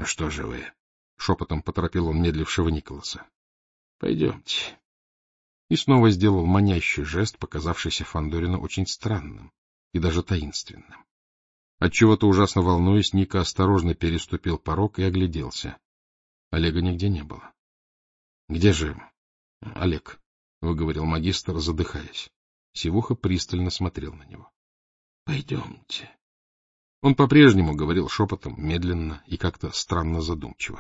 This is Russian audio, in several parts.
что же вы? — шепотом поторопил он медлившего Николаса. — Пойдемте. И снова сделал манящий жест, показавшийся Фандорину очень странным и даже таинственным. Отчего-то ужасно волнуясь, Ника осторожно переступил порог и огляделся. Олега нигде не было. — Где же Олег? — выговорил магистр, задыхаясь. Сивуха пристально смотрел на него. — Пойдемте. Он по-прежнему говорил шепотом, медленно и как-то странно задумчиво.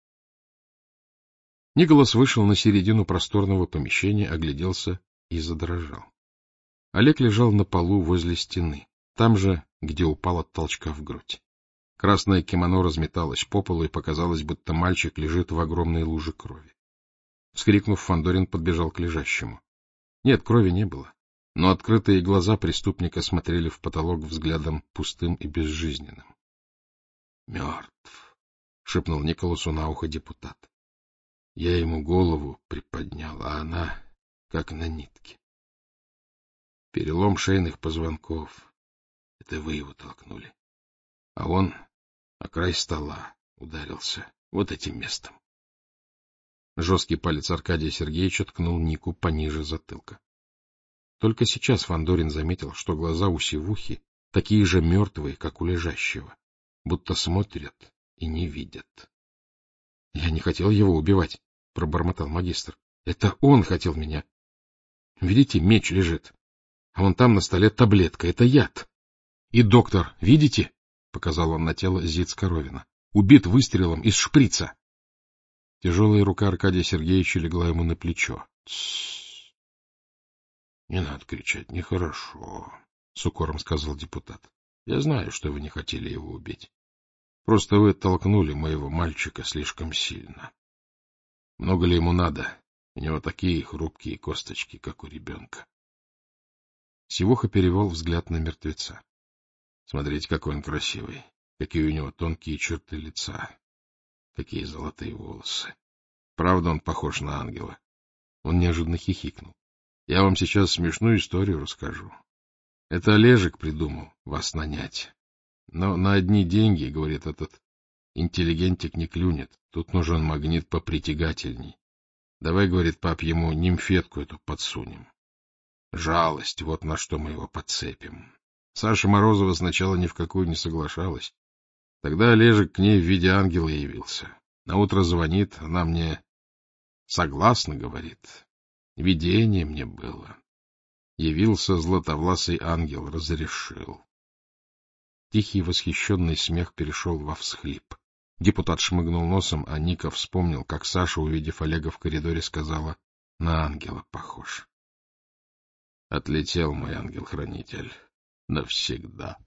Николас вышел на середину просторного помещения, огляделся и задрожал. Олег лежал на полу возле стены, там же, где упал от толчка в грудь. Красное кимоно разметалось по полу, и показалось, будто мальчик лежит в огромной луже крови. Вскрикнув, Фандорин подбежал к лежащему. Нет, крови не было, но открытые глаза преступника смотрели в потолок взглядом пустым и безжизненным. — Мертв, — шепнул Николасу на ухо депутат. Я ему голову приподнял, а она как на нитке. Перелом шейных позвонков. Это вы его толкнули. А он о край стола ударился вот этим местом. Жесткий палец Аркадия Сергеевича ткнул Нику пониже затылка. Только сейчас Фандорин заметил, что глаза у Сивухи такие же мертвые, как у лежащего, будто смотрят и не видят. — Я не хотел его убивать, — пробормотал магистр. — Это он хотел меня. Видите, меч лежит, а вон там на столе таблетка. Это яд. И доктор, видите? — показал он на тело Зиц-Коровина. — Убит выстрелом из шприца. Тяжелая рука Аркадия Сергеевича легла ему на плечо. — Тссс. — Не надо кричать, нехорошо, — с укором сказал депутат. — Я знаю, что вы не хотели его убить. Просто вы толкнули моего мальчика слишком сильно. Много ли ему надо? У него такие хрупкие косточки, как у ребенка. Сивуха перевел взгляд на мертвеца. Смотрите, какой он красивый, какие у него тонкие черты лица, какие золотые волосы. Правда, он похож на ангела. Он неожиданно хихикнул. Я вам сейчас смешную историю расскажу. Это Олежек придумал вас нанять. Но на одни деньги, говорит, этот интеллигентик не клюнет. Тут нужен магнит попритягательней. Давай, говорит, пап, ему нимфетку эту подсунем. Жалость, вот на что мы его подцепим. Саша Морозова сначала ни в какую не соглашалась. Тогда Олежек к ней в виде ангела явился. Наутро звонит, она мне согласна, говорит. Видение мне было. Явился златовласый ангел, разрешил. Тихий восхищенный смех перешел во всхлип. Депутат шмыгнул носом, а Ника вспомнил, как Саша, увидев Олега в коридоре, сказала: «На ангела похож». Отлетел мой ангел-хранитель навсегда.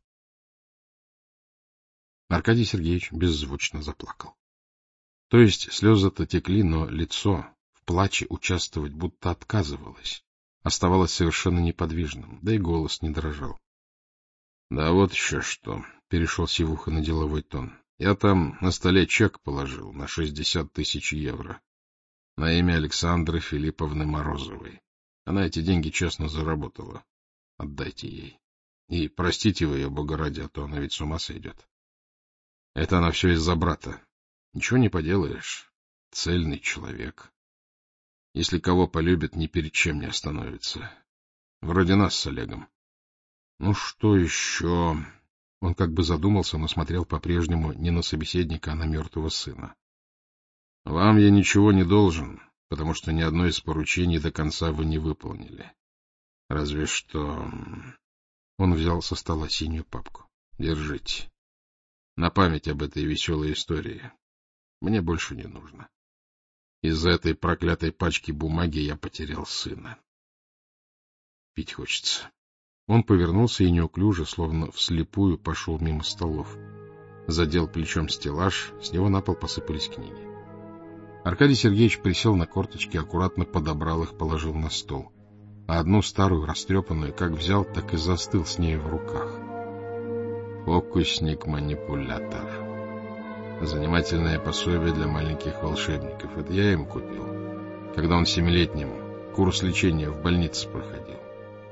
Аркадий Сергеевич беззвучно заплакал. То есть слезы-то текли, но лицо в плаче участвовать будто отказывалось, оставалось совершенно неподвижным, да и голос не дрожал. — Да вот еще что, — перешел Сивуха на деловой тон. — Я там на столе чек положил на 60 000 евро на имя Александры Филипповны Морозовой. Она эти деньги честно заработала. Отдайте ей. И простите вы ее, бога ради, а то она ведь с ума сойдет. Это она все из-за брата. Ничего не поделаешь. Цельный человек. Если кого полюбит, ни перед чем не остановится. Вроде нас с Олегом. Ну что еще? Он как бы задумался, но смотрел по-прежнему не на собеседника, а на мертвого сына. Вам я ничего не должен, потому что ни одно из поручений до конца вы не выполнили. Разве что... Он взял со стола синюю папку. Держите. На память об этой веселой истории. Мне больше не нужно. Из-за этой проклятой пачки бумаги я потерял сына. Пить хочется. Он повернулся и неуклюже, словно вслепую, пошел мимо столов. Задел плечом стеллаж, с него на пол посыпались книги. Аркадий Сергеевич присел на корточки, аккуратно подобрал их, положил на стол. А одну старую, растрепанную, как взял, так и застыл с ней в руках. Фокусник-манипулятор. Занимательное пособие для маленьких волшебников. Это я ему купил, когда он 7-летним курс лечения в больнице проходил.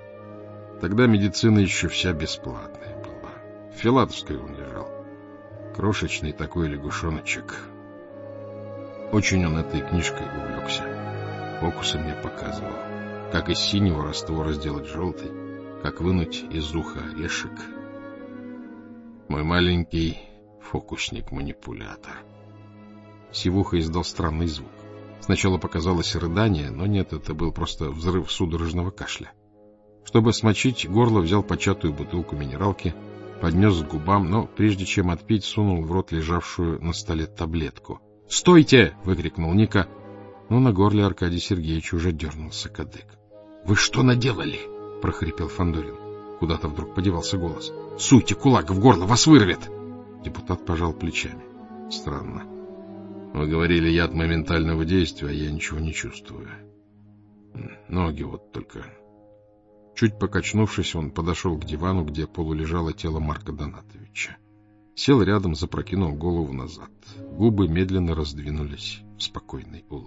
Тогда медицина еще вся бесплатная была. В Филатовской он лежал. Крошечный такой лягушоночек. Очень он этой книжкой увлекся. Фокусы мне показывал. Как из синего раствора сделать желтый, как вынуть из уха орешек. Мой маленький фокусник-манипулятор. Сивуха издал странный звук. Сначала показалось рыдание, но нет, это был просто взрыв судорожного кашля. Чтобы смочить горло, взял початую бутылку минералки, поднес к губам, но прежде чем отпить, сунул в рот лежавшую на столе таблетку. «Стойте!» — выкрикнул Ника, но на горле Аркадия Сергеевича уже дернулся кадык. «Вы что наделали?» — прохрипел Фандорин. Куда-то вдруг подевался голос. «Суйте кулак в горло, вас вырвет!» Депутат пожал плечами. «Странно. Вы говорили, яд моментального действия, а я ничего не чувствую. Ноги вот только...» Чуть покачнувшись, он подошел к дивану, где полулежало тело Марка Донатовича. Сел рядом, запрокинул голову назад. Губы медленно раздвинулись в спокойной улыбке.